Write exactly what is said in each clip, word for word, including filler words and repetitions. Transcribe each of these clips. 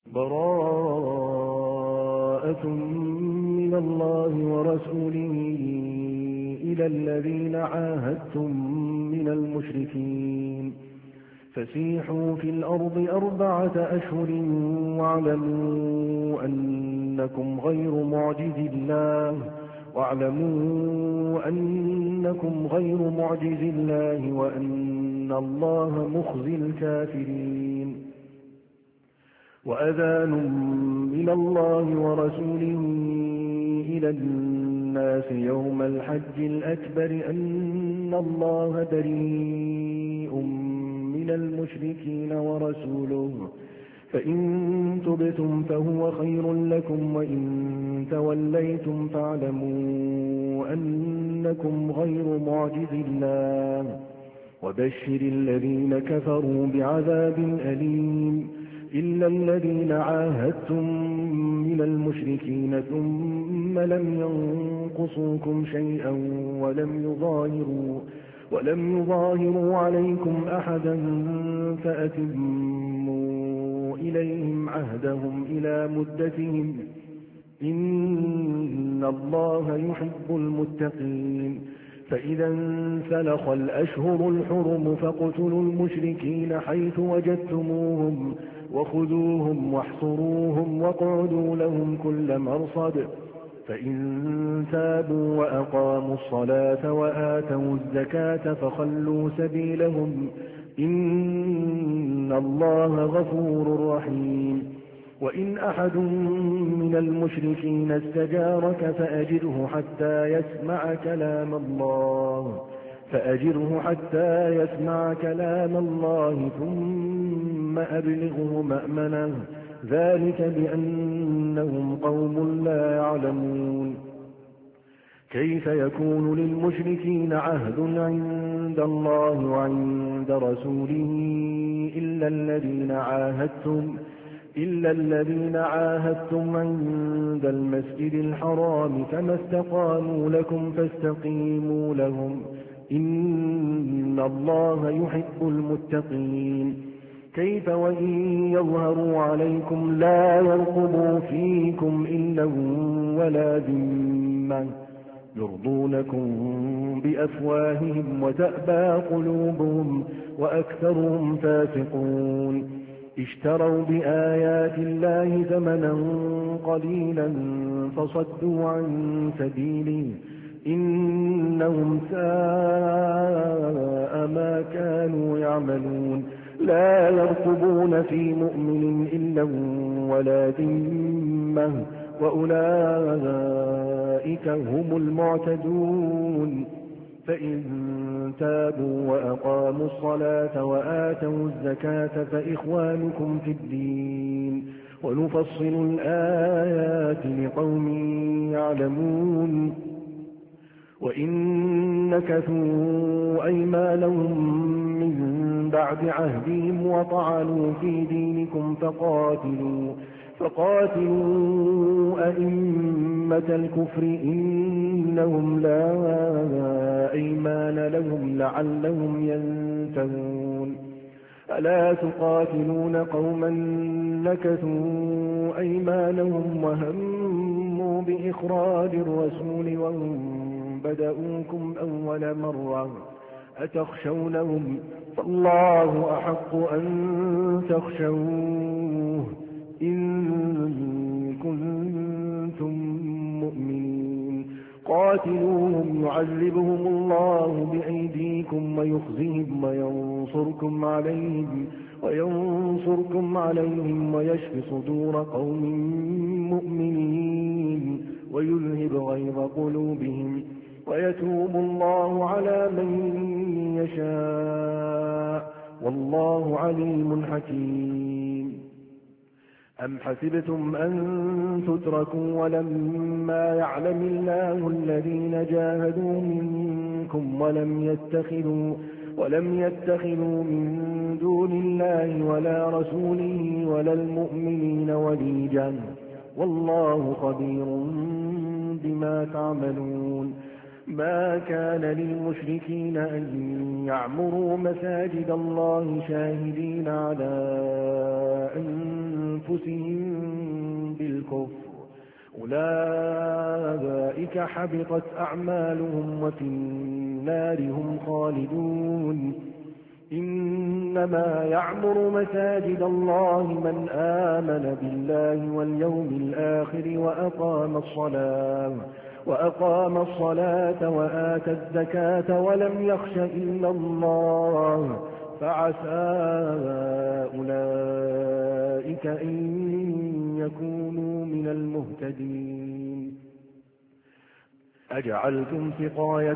براءة من الله ورسوله إلى الذين عاهدتم من المشركين فسيحوا في الأرض أربعة أشهر واعلموا أنكم غير معجز الله واعلموا أنكم غير معجز الله وأن الله مخزي الكافرين. وأذان من الله ورسوله إلى الناس يوم الحج الأكبر أن الله بريء من المشركين ورسوله فإن تبتم فهو خير لكم وإن توليتم فاعلموا أنكم غير معجز الله وبشر الذين كفروا بعذاب أليم إلا الذين عاهدتم من المشركين ثم لم ينقصوكم شيئا ولم يظاهروا ولم يظاهروا عليكم أحدا فأتموا إليهم عهدهم إلى مدتهم إن الله يحب المتقين. فإذا انسلخ الأشهر الحرم فاقتلوا المشركين حيث وجدتموهم وخذوهم واحصروهم واقعدوا لهم كل مرصد فإن تابوا وأقاموا الصلاة وآتوا الزكاة فخلوا سبيلهم إن الله غفور رحيم. وإن أحد من المشركين استجارك فأجره حتى يسمع كلام الله فأجره حتى يسمع كلام الله ثم أبلغه مأمنه ذلك بأنهم قوم لا يعلمون. كيف يكون للمشركين عهد عند الله وعند رسوله إلا الذين عاهدتم إلا الذين عاهدتم عند المسجد الحرام فما استقاموا لكم فاستقيموا لهم إن الله يحب المتقين. كيف وإن يظهروا عليكم لا يرقبوا فيكم إلا ولا ذمة يرضونكم بأفواههم وتأبى قلوبهم وأكثرهم فاسقون. اشتروا بآيات الله ثمنا قليلا فصدوا عن سبيله إنهم ساء ما كانوا يعملون. لا يرقبون في مؤمن إلا ولا ذمة وأولئك هم المعتدون. فإن تابوا وأقاموا الصلاة وآتوا الزكاة فإخوانكم في الدين ونفصل الآيات لقوم يعلمون. وإن نكثوا أيمانهم من بعد عهدهم وطعنوا في دينكم فقاتلوا فقاتلوا أئمة الكفر إنهم لا أيمان لهم لعلهم ينتهون. ألا تقاتلون قوما نكثوا أيمانهم وهموا بإخراج الرسول وهم بدؤوكم أول مرة أتخشونهم فالله أحق أن تخشوه إن كنتم مؤمنين. قاتلوهم يعذبهم الله بأيديكم ويخزيهم وينصركم عليهم وينصركم عليهم ويشف صدور قوم مؤمنين ويذهب غيظ قلوبهم ويتوب الله على من يشاء والله عليم حكيم. أم حسبتم أن تتركوا ولما يعلم الله الذين جاهدوا منكم ولم يتخذوا ولم يتخذوا من دون الله ولا رسوله ولا المؤمنين وليجا والله خبير بما تعملون. ما كان للمشركين أن يعمروا مساجد الله شاهدين على أنفسهم بالكفر، أولئك حبطت أعمالهم وفي النار هم خالدون. إنما يعمر مساجد الله من آمن بالله واليوم الآخر وأقام الصلاة وأقام الصلاة وآتى الزكاة ولم يخش إلا الله، فعسى أولئك أن يكونوا من المهتدين. أجعلتم سقاية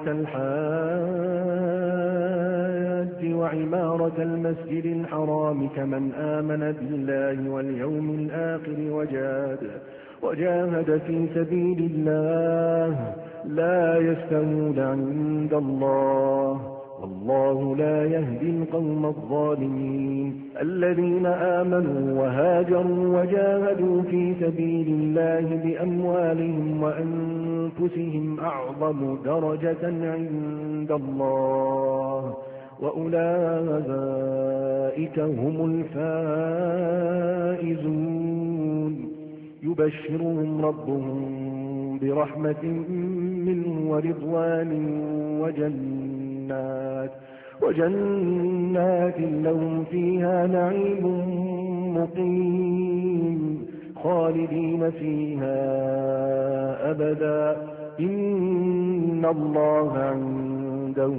الحاج وعمارة المسجد الحرام كمن آمن بالله واليوم الآخر وجاهد وجاهد في سبيل الله لا يستوون عند الله، والله لا يهدي القوم الظالمين. الذين آمنوا وهاجروا وجاهدوا في سبيل الله بأموالهم وأنفسهم أعظم درجة عند الله، وأولئك هم الفائزون. يبشرهم ربهم برحمة منه ورضوان وجنات وجنات لهم فيها نعيم مقيم خالدين فيها أبدا، إن الله عنده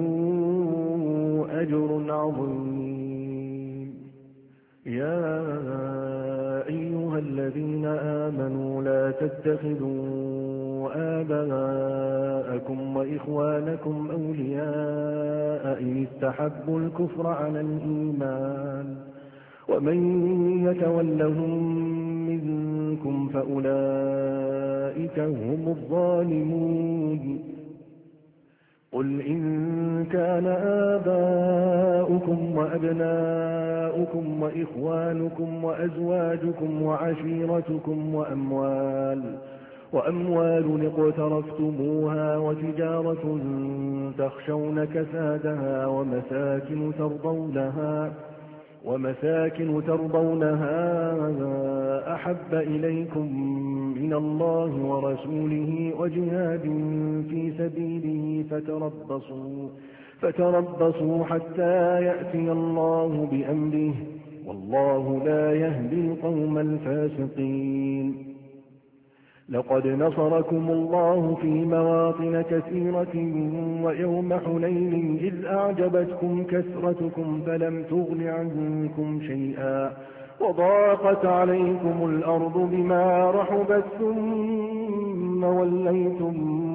أجر عظيم. يا أيها الذين آمنوا لا تتخذوا آباءكم وإخوانكم أولياء إن استحبوا الكفر على الإيمان، ومن يتولهم منكم فأولئك هم الظالمون. قل إن كان آباؤكم وأبناؤكم وإخوانكم وأزواجكم وعشيرتكم وأموال وأموال اقترفتموها وتجارة تخشون كسادها ومساكن ترضونها ومساكن ترضونها أحب إليكم من الله ورسوله وجهاد في سبيله فتربصوا, فتربصوا حتى يأتي الله بأمره، والله لا يهدي القوم الفاسقين. لقد نصركم الله في مواطن كثيرة ويوم حنين إذ أعجبتكم كثرتكم فلم تغن عنكم شيئا وضاقت عليكم الأرض بما رحبت ثم وليتم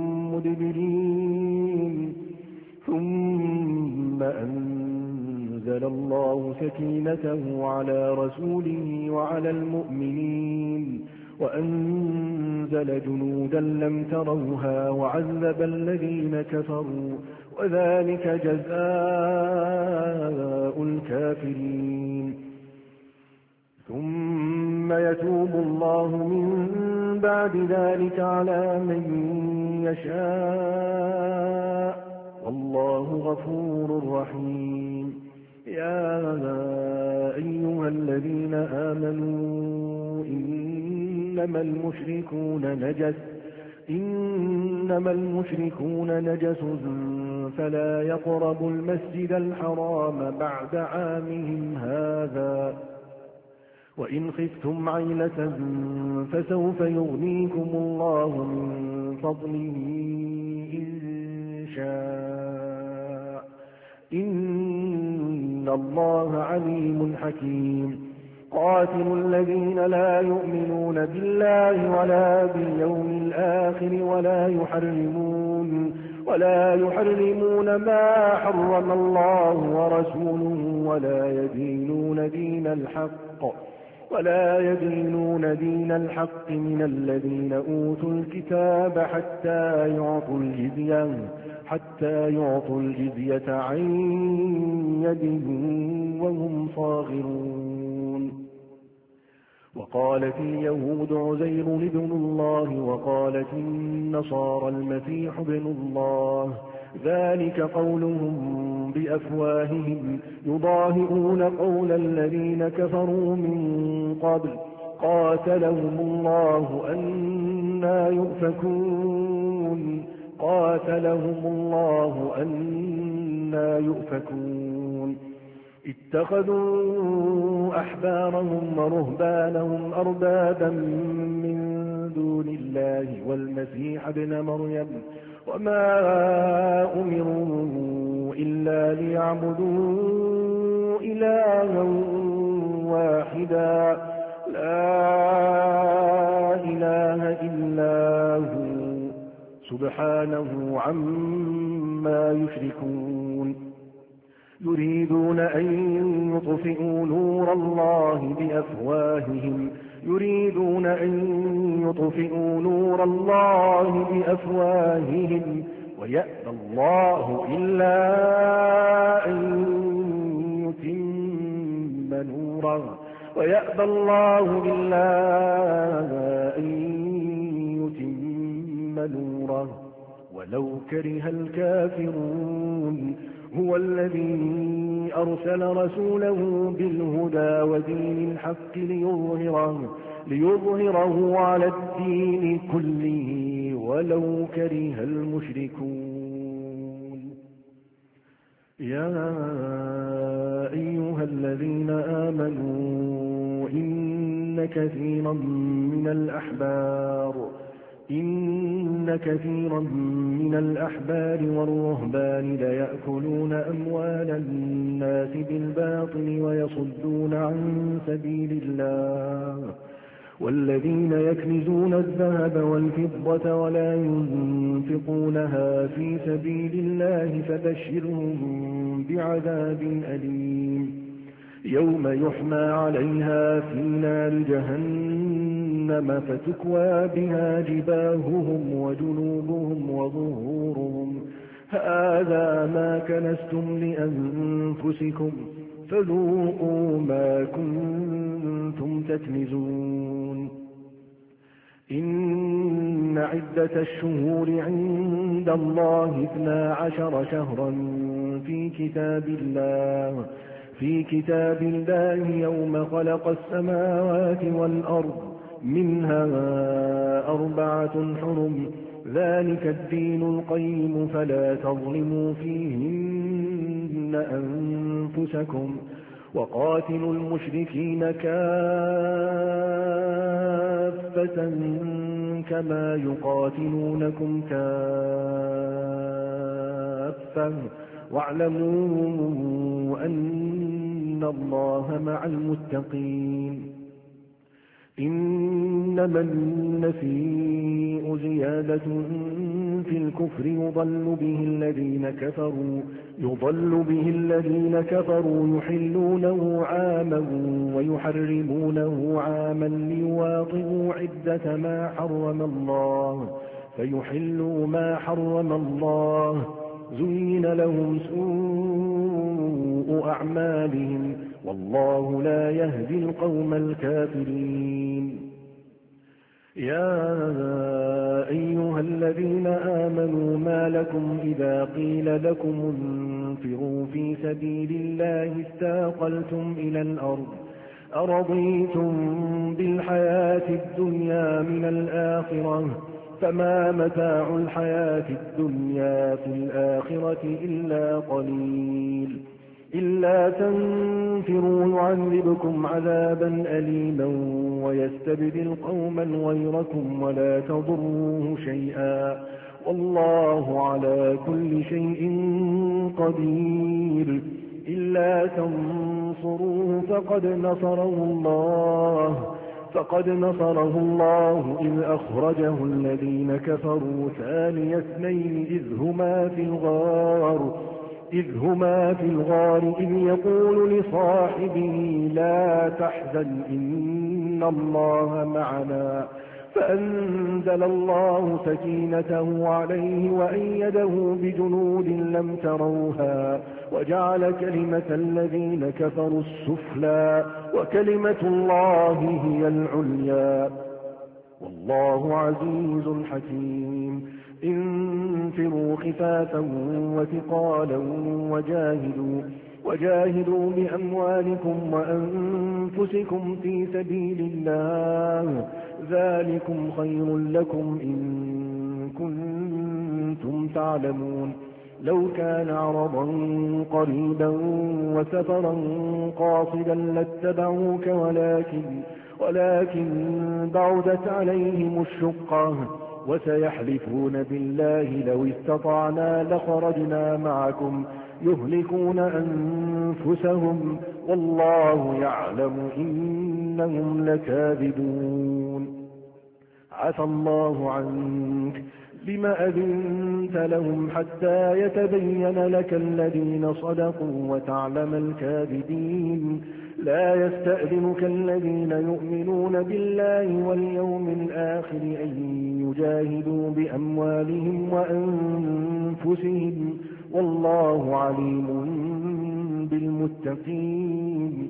مدبرين، ثم أنزل الله سكينته على رسوله وعلى المؤمنين وأنزل جنودا لم تروها وعذب الذين كفروا، وذلك جزاء الكافرين. ثم يتوب الله من بعد ذلك على من يشاء، والله غفور رحيم. يا أيها الذين آمنوا إنما المشركون نجس إنما المشركون نجس فلا يقربوا المسجد الحرام بعد عامهم هذا، وإن خفتم عيلة فسوف يغنيكم الله من فضله إن شاء، إن الله عليم حكيم. قاتلوا الذين لا يؤمنون بالله ولا باليوم الآخر ولا يحرمون ولا يحرمون ما حرم الله ورسوله ولا يدينون دين الحق ولا يدينون دين الحق من الذين أوتوا الكتاب حتى يعطوا الجزية حتى يعطوا الجزية عن يد وهم صاغرون. وقالت اليهود عزير ابن الله وقالت النصارى المسيح ابن الله ذلك قولهم بأفواههم يضاهئون قول الذين كفروا من قبل قاتلهم الله أنى يؤفكون قاتلهم الله أنى يؤفكون اتخذوا أحبارهم ورهبانهم أربابا من دون الله والمسيح ابن مريم وما أمروا إلا ليعبدوا إلها واحدا لا إله إلا هو سبحانه عما يشركون يريدون أن يطفئوا نور الله بأفواههم يريدون أن يطفئوا نور الله بأفواههم ويأبى الله إلا أن يتم نوره ويأبى الله إلا أن يتم نوره ولو كره الكافرون هو الذي أرسل رسوله بالهدى ودين الحق ليظهره, ليظهره على الدين كله ولو كره المشركون يا أيها الذين آمنوا إن كثيرا من الأحبار إن كثيرا من الأحبار والرهبان ليأكلون أموال الناس بالباطل ويصدون عن سبيل الله والذين يكنزون الذهب والفضة ولا ينفقونها في سبيل الله فبشرهم بعذاب أليم يوم يحمى عليها في نار جهنم فتكوى بها جباههم وجنوبهم وظهورهم هذا ما كنزتم لأنفسكم فذوقوا ما كنتم تكنزون إن عدة الشهور عند الله اثنا عشر شهرا في كتاب الله في كتاب الله يوم خلق السماوات والأرض منها أربعة حرم ذلك الدين القيم فلا تظلموا فيهن أنفسكم وقاتلوا المشركين كافة كما يقاتلونكم كافة واعلموا أن الله مع المتقين إنما النسيء زيادة في الكفر يضل به الذين كفروا يضل به الذين كفروا يحلونه عاما ويحرمونه عاما ليواطئوا عدة ما حرم الله فيحلوا ما حرم الله زين لهم سوء أعمالهم والله لا يهدي القوم الكافرين يا أيها الذين آمنوا ما لكم إذا قيل لكم انفروا في سبيل الله استاقلتم إلى الأرض أرضيتم بالحياة الدنيا من الآخرة فما متاع الحياة الدنيا في الآخرة إلا قليل إلا تنفروا يعذبكم عذابا أليما ويستبدل قوما غيركم ولا تضروه شيئا والله على كل شيء قدير إلا تنصروه فقد نصره الله فقد نصره الله إذ أخرجه الذين كفروا ثاني اثنين إذ هما في الغار إذ هما في الغار إذ يقول لصاحبه لا تحزن إن الله معنا فأنزل الله سكينته عليه وأيده بجنود لم تروها وجعل كلمة الذين كفروا السفلى وكلمة الله هي العليا والله عزيز حكيم انفروا خفافا وثقالا وجاهدوا وجاهدوا بأموالكم وأنفسكم في سبيل الله ذلكم خير لكم إن كنتم تعلمون لو كان عرضا قريبا وسفرا قاصدا لاتبعوك ولكن ولكن بعدت عليهم الشقة وسيحلفون بالله لو استطعنا لخرجنا معكم يهلكون أنفسهم والله يعلم إنهم لكاذبون عفى الله عنك لما أذنت لهم حتى يتبين لك الذين صدقوا وتعلم الكاذبين لا يستأذنك الذين يؤمنون بالله واليوم الآخر أن يجاهدوا بأموالهم وأنفسهم والله عليم بالمتقين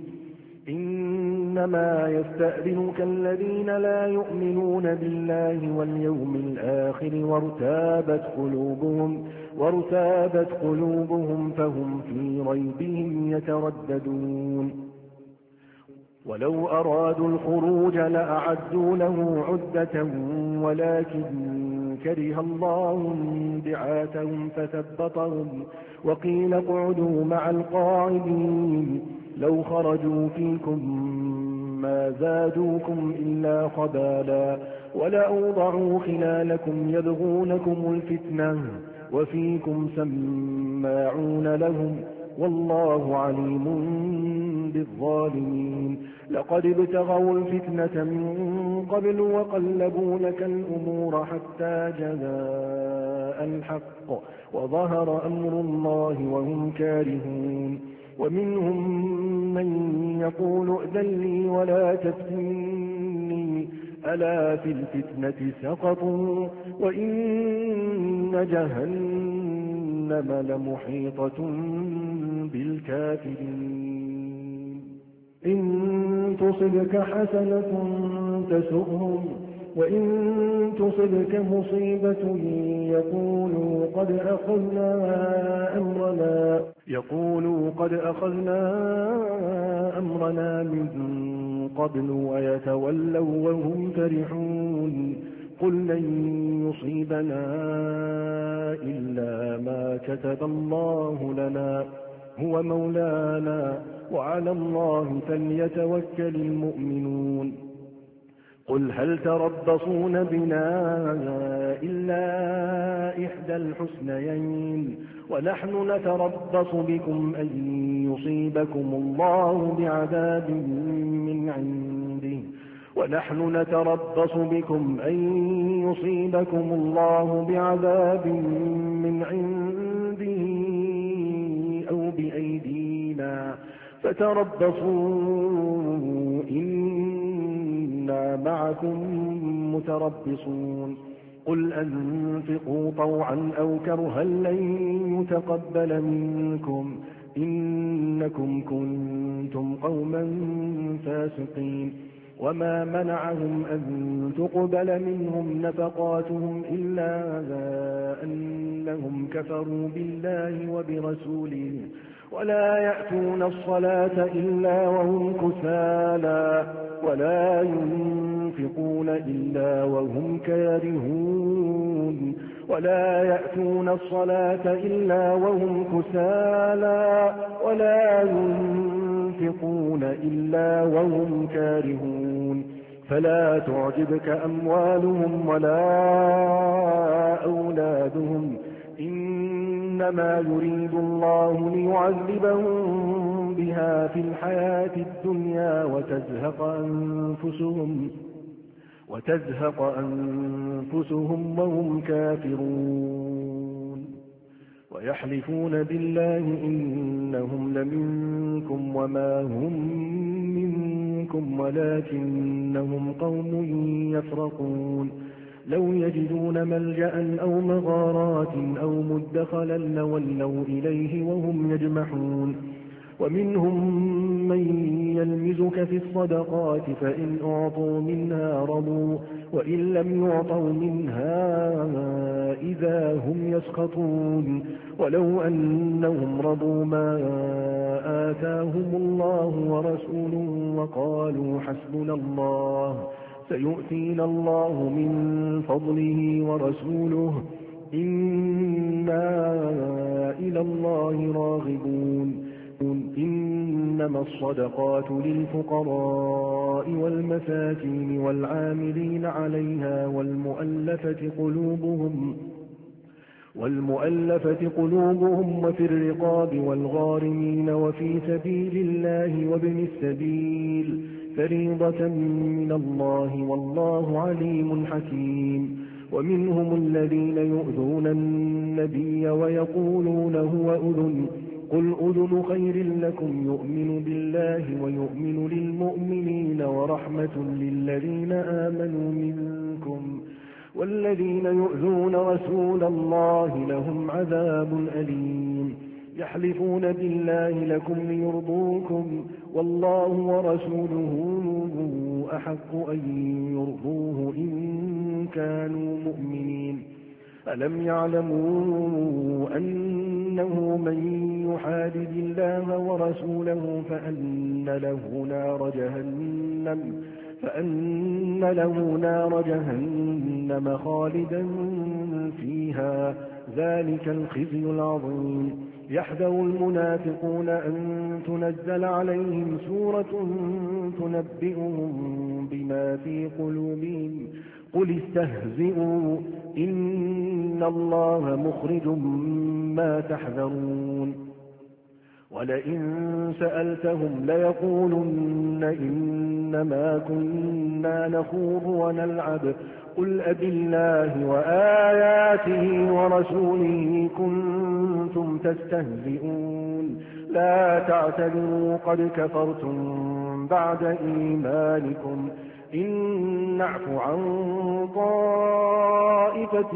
إنما يستأذنك الذين لا يؤمنون بالله واليوم الآخر وارتابت قلوبهم, وارتابت قلوبهم فهم في ريبهم يترددون ولو أرادوا الخروج لأعدوا له عدة ولكن كره الله انبعاثهم فثبطهم وقيل اقعدوا مع القاعدين لو خرجوا فيكم ما زادوكم إلا خبالا ولأوضعوا خلالكم يبغونكم الفتنة وفيكم سماعون لهم والله عليم بالظالمين لقد ابتغوا الفتنة من قبل وقلبوا لك الأمور حتى جاء الحق وظهر أمر الله وهم كارهون ومنهم من يقول ائذن لي ولا تفتني ألا في الفتنة سقطوا وإن جهنم لمحيطة بالكافرين إن تصبك حسنة تسؤهم وإن تصبك مصيبة يقولوا قد أخذنا أمرنا يقولوا قد أخذنا أمرنا من قبل ويتولوا وهم فرحون قل لن يصيبنا إلا ما كتب الله لنا هو مولانا وعلى الله فليتوكل المؤمنون قل هل تربصون بنا إلا إحدى الحسنيين ونحن نتربص بكم أن يصيبكم الله بعذاب من عنده ونحن نتربص بكم أن يصيبكم الله بعذاب من عنده أو بأيدينا فتربصوا إنا معكم متربصون قل أنفقوا طوعا أو كرها لن يتقبل منكم إنكم كنتم قوما فاسقين وما منعهم أن تقبل منهم نفقاتهم إلا أنهم كفروا بالله وبرسوله ولا يأتون الصلاة إلا وهم كسالى ولا ينفقون إلا وهم كارهون ولا يأتون الصلاة إلا وهم كسالى ولا ينفقون إلا وهم كارهون فلا تعجبك أموالهم ولا أولادهم إنما يريد الله ليعذبهم بها في الحياة الدنيا وتزهق أنفسهم وتزهق أنفسهم وهم كافرون ويحلفون بالله إنهم لمنكم وما هم منكم ولكنهم قوم يفرقون لو يجدون ملجأ أو مغارات أو مدخلا لولوا إليه وهم يجمحون ومنهم من يلمزك في الصدقات فإن أعطوا منها رضوا وإن لم يعطوا منها إذا هم يسخطون ولو أنهم رضوا ما آتاهم الله ورسوله وقالوا حسبنا الله سيؤتينا الله من فضله ورسوله إنا إلى الله راغبون إنما الصدقات للفقراء والمساكين والعاملين عليها والمؤلفة قلوبهم والمؤلفة قلوبهم وفي الرقاب والغارمين وفي سبيل الله وابن السبيل فريضة من الله والله عليم حكيم ومنهم الذين يؤذون النبي ويقولون هو أذن قل أذن خير لكم يؤمن بالله ويؤمن للمؤمنين ورحمة للذين آمنوا منكم والذين يؤذون رسول الله لهم عذاب أليم يحلفون بالله لكم ليرضوكم والله ورسوله أحق أن يرضوه إن كانوا مؤمنين ألم يعلموا أنه من يحادد الله ورسوله فأن له نار جهنم فأن له نار جهنم خالدا فيها ذلك الخزي العظيم يحذر المنافقون أن تنزل عليهم سورة تنبئهم بما في قلوبهم قل استهزئوا إن الله مخرج ما تحذرون ولئن سألتهم ليقولن إنما كنا نخوض ونلعب قل أبالله وآياته ورسوله كنتم تستهزئون لا تعتذروا قد كفرتم بعد إيمانكم إن نعف عن طائفة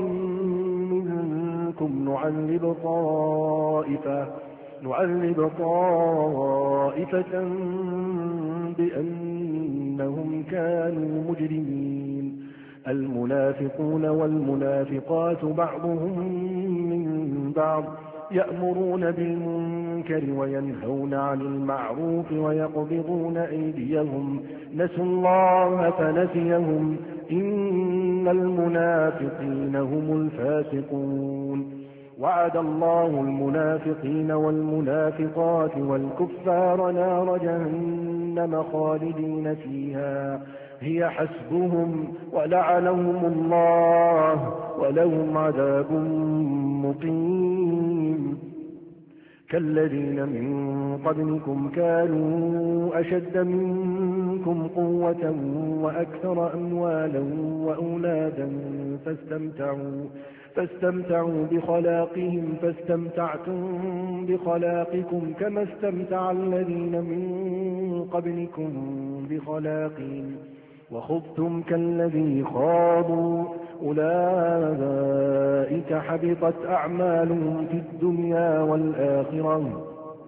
منكم نعذب طائفة نعذب طائفة بأنهم كانوا مجرمين المنافقون والمنافقات بعضهم من بعض يأمرون بالمنكر وينهون عن المعروف ويقبضون أيديهم نسوا الله فنسيهم إن المنافقين هم الفاسقون وعد الله المنافقين والمنافقات والكفار نار جهنم خالدين فيها هي حسبهم ولعنهم الله ولهم عذاب مقيم كالذين من قبلكم كانوا أشد منكم قوة وأكثر أموالا وأولادا فاستمتعوا فاستمتعوا بخلاقهم فاستمتعتم بخلاقكم كما استمتع الذين من قبلكم بخلاقهم وخضتم كالذي خاضوا أولئك حبطت أعمالهم في الدنيا والآخرة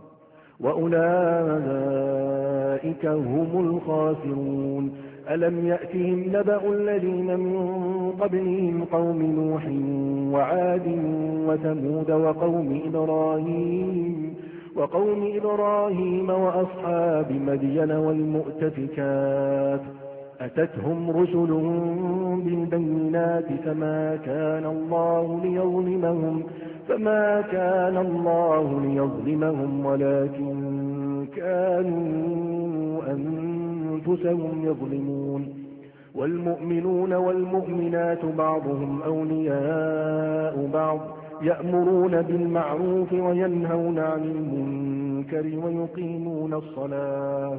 وأولئك هم الخاسرون ألم يأتهم نبأ الذين من قبلهم قوم نوح وعاد وثمود وقوم إبراهيم وقوم إبراهيم وأصحاب مدين والمؤتفكات أتتهم رسلهم بالبينات فما كان الله ليظلمهم فما كان الله ليظلمهم ولكن كانوا أنفسهم يظلمون والمؤمنون والمؤمنات بعضهم أولياء بعض يأمرون بالمعروف وينهون عن المنكر ويقيمون الصلاة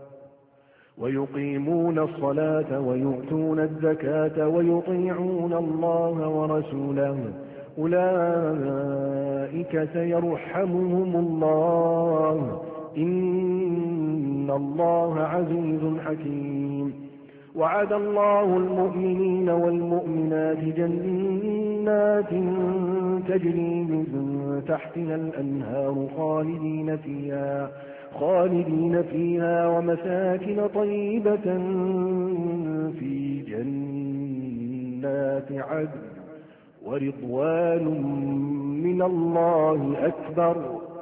ويقيمون الصلاة ويؤتون الزكاة ويطيعون الله ورسوله أولئك سيرحمهم الله إن الله عزيز حكيم. وعد الله المؤمنين والمؤمنات جنات تجري من تحتها الأنهار خالدين فيها خالدين فيها ومساكن طيبة في جنات عدن ورضوان من الله أكبر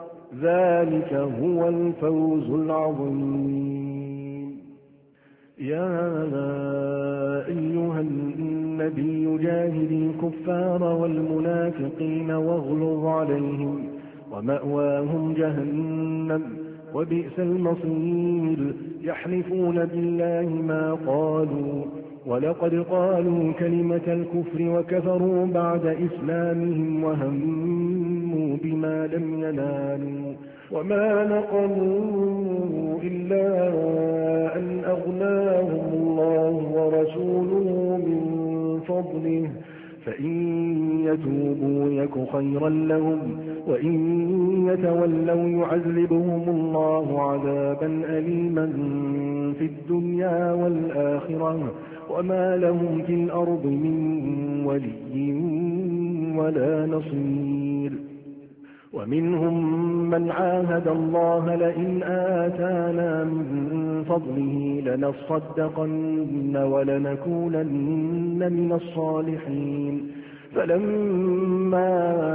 ذلك هو الفوز العظيم. يا أيها النبي جاهد الكفار والمنافقين واغلظ عليهم ومأواهم جهنم وبئس المصير. يحلفون بالله ما قالوا ولقد قالوا كلمة الكفر وكفروا بعد إسلامهم وهموا بما لم ينالوا وما نقموا إلا أن أغناهم الله ورسوله من فضله فإن يتوبوا يك خيرا لهم وإن يتولوا يعذبهم الله عذابا أليما في الدنيا والآخرة وما لهم في الأرض من ولي ولا نصير. ومنهم من عاهد الله لئن آتانا من فضله لنصدقن ولنكونن من الصالحين فلما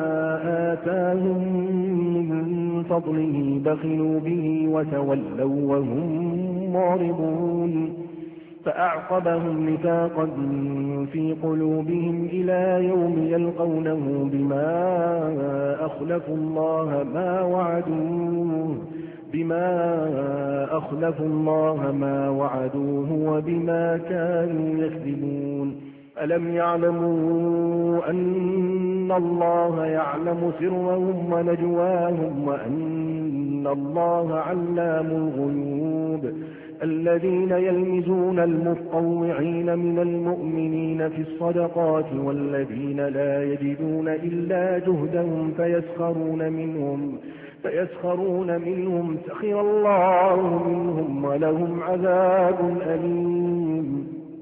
آتاهم من فضله بخلوا به وتولوا وهم معرضون فأعقبهم نفاقا في قلوبهم إلى يوم يلقونه بما أخلفوا الله ما وعدوه بما أخلفوا الله ما وعدوه وبما كانوا يكذبون. ألم يعلموا أن الله يعلم سرهم ونجواهم وأن الله علام الغيوب. الذين يلمزون المطوعين من المؤمنين في الصدقات والذين لا يجدون إلا جهدهم فيسخرون منهم فيسخرون منهم سخر الله منهم ولهم عذاب أليم.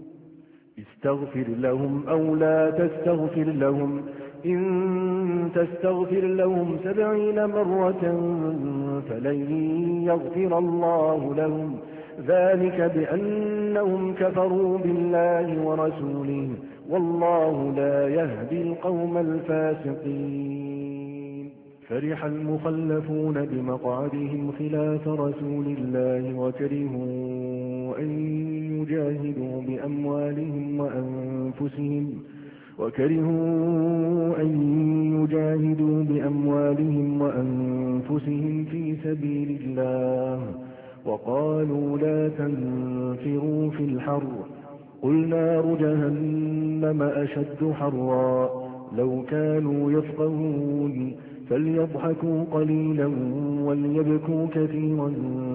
استغفر لهم أو لا تستغفر لهم إن تستغفر لهم سبعين مرة فلن يغفر الله لهم ذلك بأنهم كفروا بالله ورسوله والله لا يهدي القوم الفاسقين. فرح المخلفون بمقعدهم خلاف رسول الله وكرهوا أن يجاهدوا بأموالهم وأنفسهم وكرهوا أن يجاهدوا بأموالهم وأنفسهم في سبيل الله وقالوا لا تنفروا في الحر قل نار جهنم أشد حرا لو كانوا يفقهون فليضحكوا قليلا وليبكوا كثيرا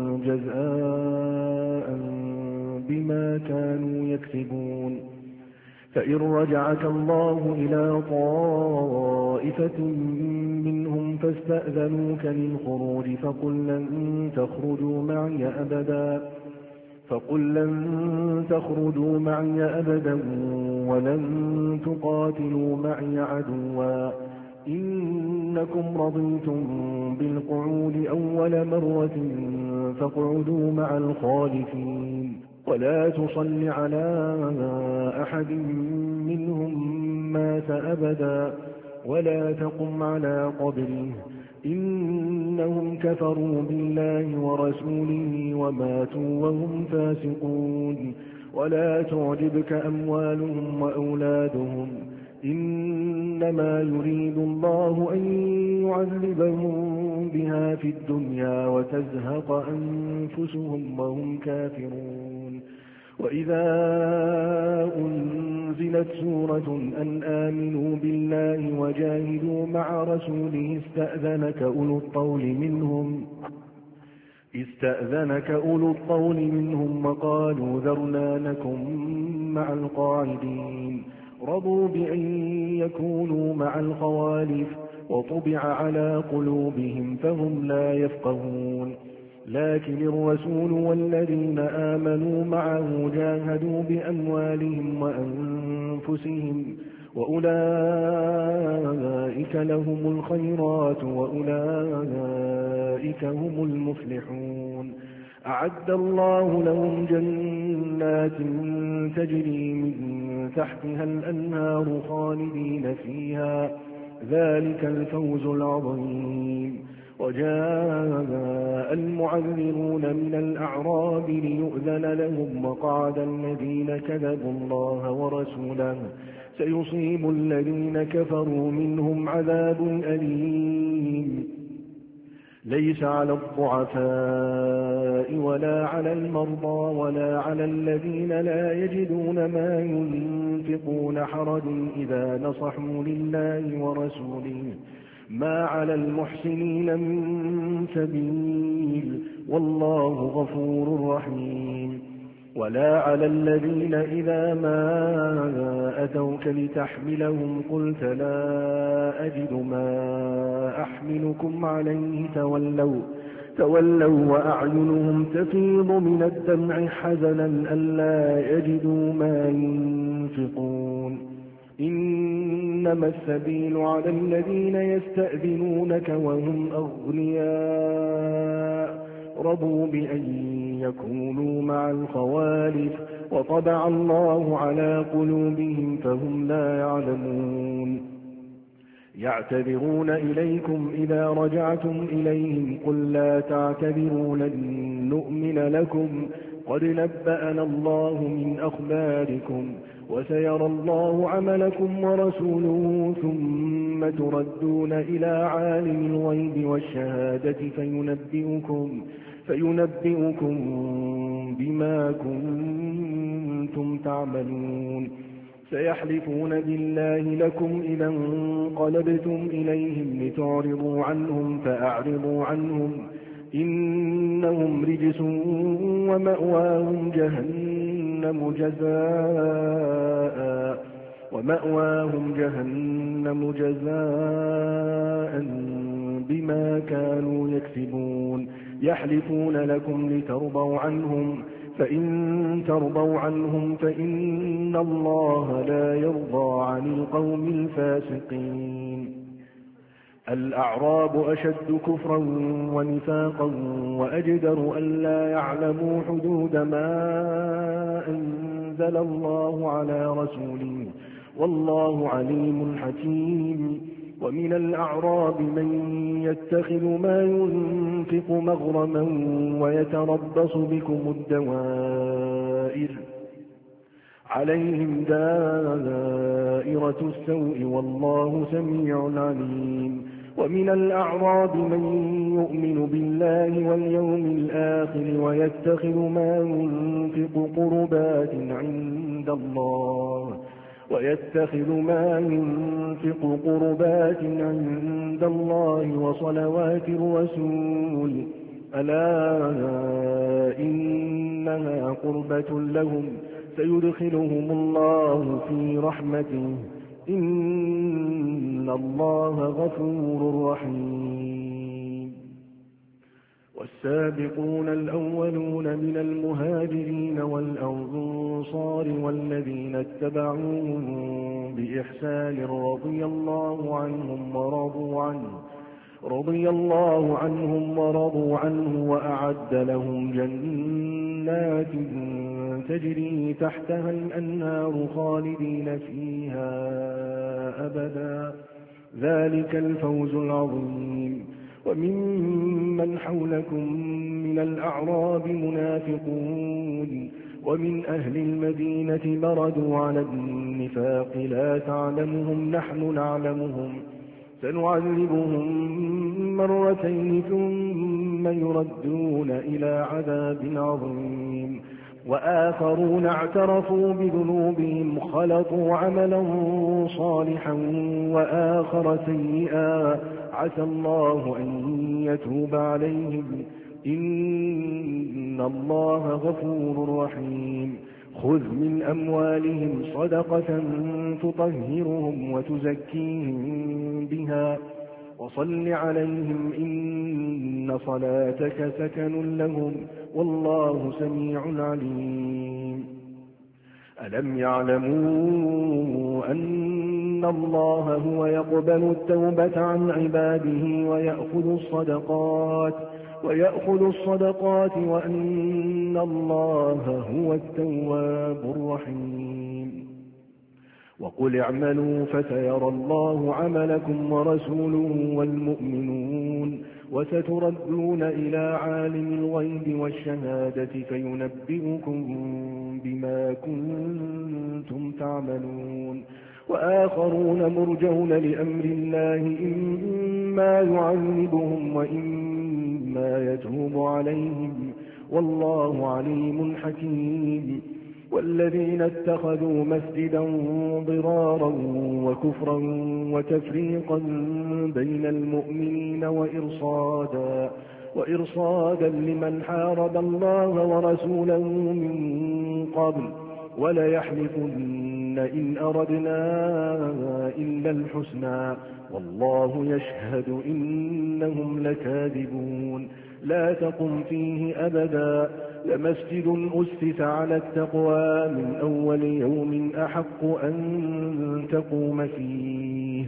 جزاء بما كانوا يكسبون. فإن رجعك الله إلى طائفة منهم فاستأذنوك للخروج فقل لن تخرجوا معي أبدا فقل لن تخرجوا معي أبدا ولن تقاتلوا معي عدوا إنكم رضيتم بالقعود أول مرة فاقعدوا مع الخالفين ولا تصل على أحد منهم مات أبدا ولا تقم على قبره إنهم كفروا بالله ورسوله وماتوا وهم فاسقون. ولا تعجبك أموالهم وأولادهم إنما يريد الله أن يعذبهم بها في الدنيا وتزهق أنفسهم وهم كافرون. وإذا أنزلت سورة أن آمنوا بالله وجاهدوا مع رسوله استأذنك أولو الطول منهم استأذنك أولو الطول منهم وقالوا ذرنا لكم مع القاعدين رضوا بأن يكونوا مع الخوالف وطبع على قلوبهم فهم لا يفقهون لكن الرسول والذين آمنوا معه جاهدوا بأموالهم وأنفسهم وأولئك لهم الخيرات وأولئك هم المفلحون أعد الله لهم جنات تجري من تحتها الأنهار خالدين فيها ذلك الفوز العظيم وجاء المعذرون من الأعراب ليؤذن لهم وقعد الذين كذبوا الله ورسوله سيصيب الذين كفروا منهم عذاب أليم ليس على الضعفاء ولا على المرضى ولا على الذين لا يجدون ما ينفقون حرج إذا نصحوا لله ورسوله ما على المحسنين من سبيل والله غفور رحيم ولا على الذين إذا ما أتوك لتحملهم قلت لا أجد ما أحملكم عليه تولوا, تولوا وأعينهم تفيض من الدمع حزنا ألا يجدوا ما ينفقون إنما السبيل على الذين يستأذنونك وهم أغنياء رضوا بأن يكونوا مع الخوالف وطبع الله على قلوبهم فهم لا يعلمون يعتذرون إليكم إذا رجعتم إليهم قل لا تعتذروا لن نؤمن لكم قد نبأنا الله من أخباركم وسيرى الله عملكم ورسوله ثم تردون إلى عالم الغيب والشهادة فينبئكم, فينبئكم بما كنتم تعملون سيحلفون بالله لكم إذا انقلبتم إليهم لتعرضوا عنهم فأعرضوا عنهم إنهم رجس ومأواهم جهنم جزاء ومأواهم جهنم جزاء بما كانوا يكسبون يحلفون لكم لترضوا عنهم فإن ترضوا عنهم فإن الله لا يرضى عن القوم الفاسقين الأعراب أشد كفرا ونفاقا وأجدر أن لا يعلموا حدود ما أنزل الله على رسوله والله عليم حكيم ومن الأعراب من يتخذ ما ينفق مغرما ويتربص بكم الدوائر عليهم دائرة السوء والله سميع عليم ومن الأعراب من يؤمن بالله واليوم الآخر ويتخذ ما ينفق قربات عند الله ويتخذ ما ينفق قربات عند الله وصلوات الرسول ألا إنها قربة لهم سيدخلهم الله في رحمته إن الله غفور رحيم والسابقون الأولون من المهاجرين والأنصار والذين اتبعوهم بإحسان رضي الله عنهم ورضوا عنه رضي الله عنهم ورضوا عنه وأعد لهم جنات تجري تحتها الأنهار خالدين فيها أبدا ذلك الفوز العظيم وممن حولكم من الأعراب منافقون ومن أهل المدينة مردوا على النفاق لا تعلمهم نحن نعلمهم سنعذبهم مرتين ثم يردون إلى عذاب عظيم وآخرون اعترفوا بذنوبهم خلطوا عملا صالحا وآخر سيئا عسى الله أن يتوب عليهم إن الله غفور رحيم خذ من أموالهم صدقة تطهرهم وتزكيهم بها وصل عليهم إن صلاتك سكن لهم والله سميع عليم. ألم يعلموا أن الله هو يقبل التوبة عن عباده ويأخذ الصدقات ويأخذ الصدقات وأن الله هو التواب الرحيم. وقل اعملوا فسيرى الله عملكم ورسوله والمؤمنون وستردون إلى عالم الغيب والشهادة فينبئكم بما كنتم تعملون. وآخرون مرجون لأمر الله إما يعذبهم وإما يتوب عليهم والله عليم حكيم. والذين اتخذوا مسجدا ضرارا وكفرا وتفريقا بين المؤمنين وإرصادا, وإرصادا لمن حارب الله ورسوله من قبل وليحلفن إن أردنا إلا الحسنى والله يشهد إنهم لكاذبون. لا تقم فيه أبدا لمسجد أسس على التقوى من أول يوم أحق أن تقوم فيه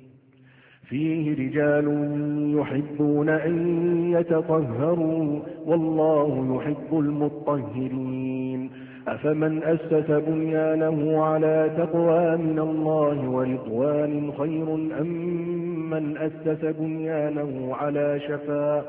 فيه رجال يحبون أن يتطهروا والله يحب المطهرين. أفمن أسس بنيانه على تقوى من الله ورضوان خير أم من أسس بنيانه على شفا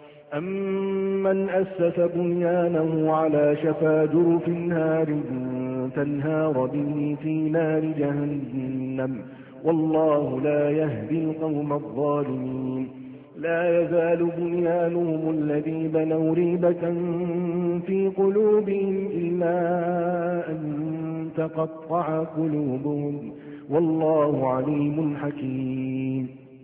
أمن أسس بنيانه على شفا جرف نار تنهار به في نار جهنم والله لا يهدي القوم الظالمين. لا يزال بنيانهم الذي بنوا ريبة في قلوبهم إلا أن تقطع قلوبهم والله عليم حكيم.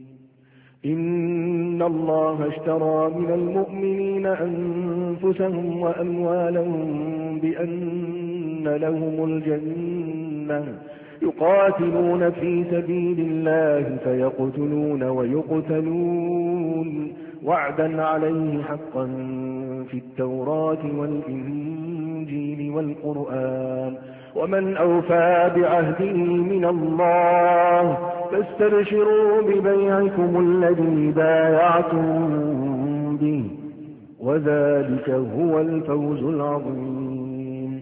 إن الله اشترى من المؤمنين أنفسهم وأموالهم بأن لهم الجنة يقاتلون في سبيل الله فيقتلون ويقتلون وعدا عليه حقا في التوراة والإنجيل والقرآن ومن أوفى بعهده من الله فاستبشروا ببيعكم الذي بايعتم به وذلك هو الفوز العظيم.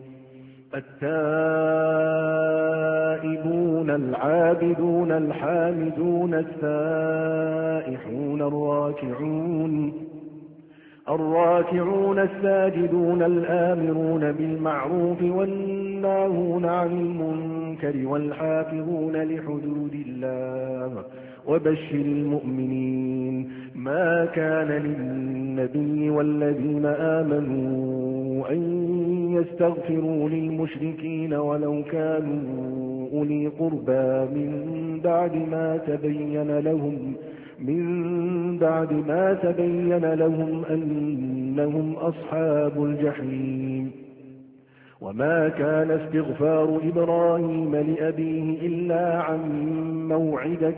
التائبون العابدون الحامدون السائحون الراكعون الراكعون الساجدون الآمرون بالمعروف والناهون عن المنكر والحافظون لحدود الله وبشر المؤمنين. ما كان للنبي والذين آمنوا أن يستغفروا للمشركين ولو كانوا أولي قربى من بعد ما تبين لهم من بعد ما تبين لهم أنهم أصحاب الجحيم. وما كان استغفار إبراهيم لأبيه إلا عن موعدة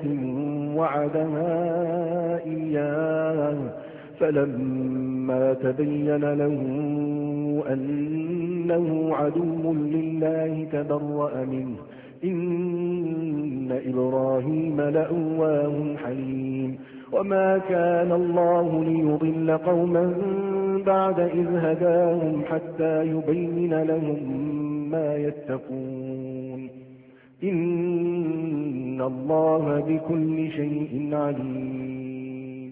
وعدها إياه فلما تبين له أنه عدو لله تبرأ منه إن إبراهيم لأواه حليم. وما كان الله ليضل قوما بعد إذ هداهم حتى يبين لهم ما يتقون إن الله بكل شيء عليم.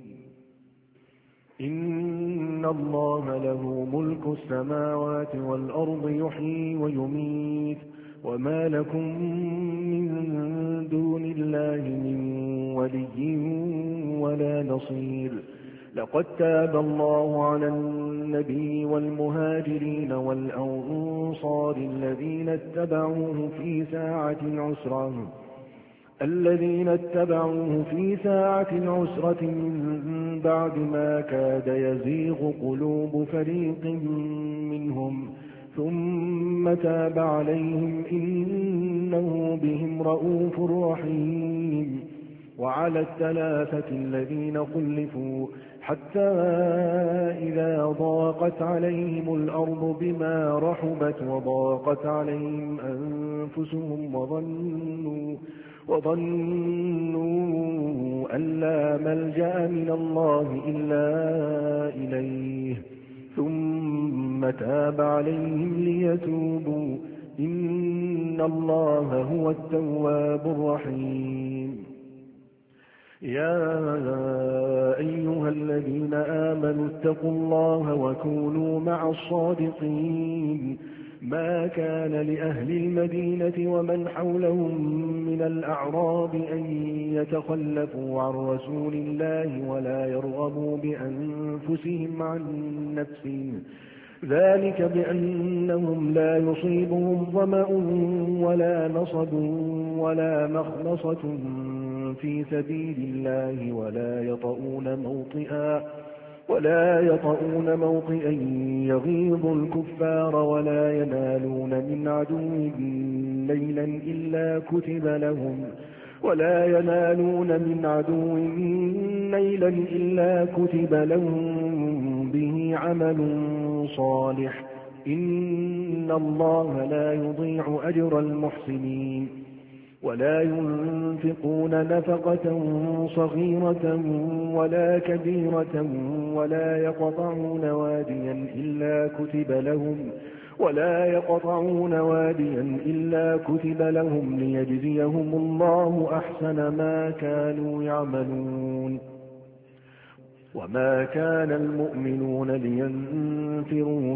إن الله له ملك السماوات والأرض يحيي ويميت وما لكم من دون الله من ولي ولا نصير. لقد تاب الله على النبي والمهاجرين والأنصار الذين اتبعوه في ساعة العسرة الذين اتبعوه في ساعة العسرة من بعد ما كاد يزيغ قلوب فريق منهم ثم تاب عليهم إنه بهم رءوف رحيم. وعلى الثلاثة الذين خلفوا حتى إذا ضاقت عليهم الأرض بما رحبت وضاقت عليهم أنفسهم وظنوا, وظنوا أن لا ملجأ من الله إلا إليه ثم تاب عليهم ليتوبوا إن الله هو التواب الرحيم. يا أيها الذين آمنوا اتقوا الله وكونوا مع الصادقين. ما كان لأهل المدينة ومن حولهم من الأعراب أن يتخلفوا عن رسول الله ولا يرغبوا بأنفسهم عن نفسه، ذلك بأنهم لا يصيبهم ظمأ ولا نصب ولا مخمصة في سبيل الله ولا يطؤون موطئا ولا يطؤون موطئا يغيظ الكفار ولا ينالون من عدو ليلا إلا كتب لهم ولا ينالون من عدو ليلا إلا كتب لهم به عمل صالح إن الله لا يضيع أجر المحسنين. ولا ينفقون نفقة صغيرة ولا كبيرة ولا يقطعون واديا إلا كتب لهم ولا يقطعون واديا إلا كتب لهم ليجزيهم الله أحسن ما كانوا يعملون. وما كان المؤمنون لينفروا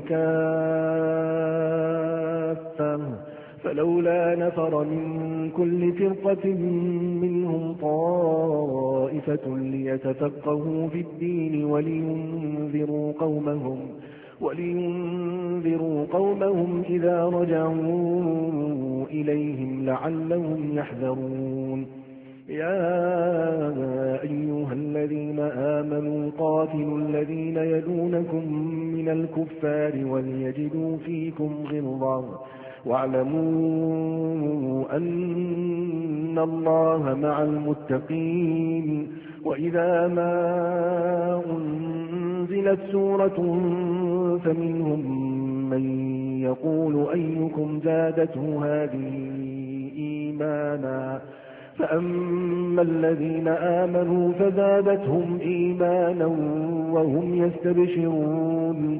كافة فلولا نفر من كل فرقة منهم طائفة ليتفقهوا في الدين ولينذروا قومهم ولينذروا قومهم إذا رجعوا إليهم لعلهم يحذرون. يا أيها الذين آمنوا قاتلوا الذين يلونكم من الكفار وليجدوا فيكم غلظة واعلموا أن الله مع المتقين. وإذا ما أنزلت سورة فمنهم من يقول أيكم زادته هذه إيمانا فأما الذين آمنوا فزادتهم إيمانا وهم يستبشرون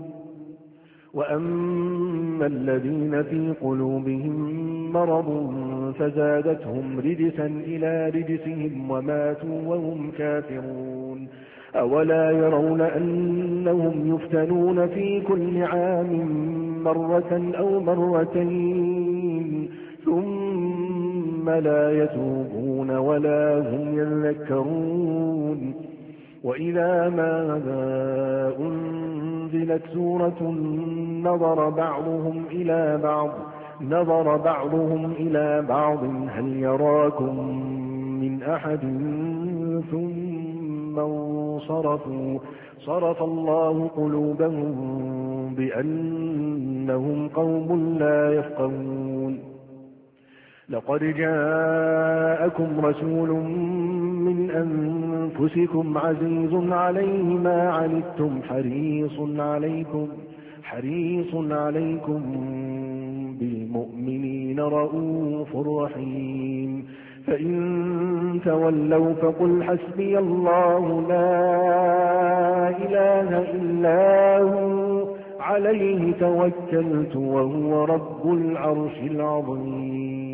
وأما الذين في قلوبهم مرض فزادتهم رجسا إلى رجسهم وماتوا وهم كافرون. أولا يرون أنهم يفتنون في كل عام مرة أو مرتين ثم لا يتوبون ولا هم يذكرون. وإذا ما أنزلت سورة نظر بعضهم إلى بعض نظر بعضهم إلى بعض هل يراكم من أحد ثم انصرفوا صرف الله قلوبهم بأنهم قوم لا يفقهون. لقد جاءكم رسول من أنفسكم عزيز عليه ما عنتم حريص عليكم حريص عليكم بالمؤمنين رؤوف رحيم. فإن تولوا فقل حسبي الله لا إله إلا هو عليه توكلت وهو رب العرش العظيم.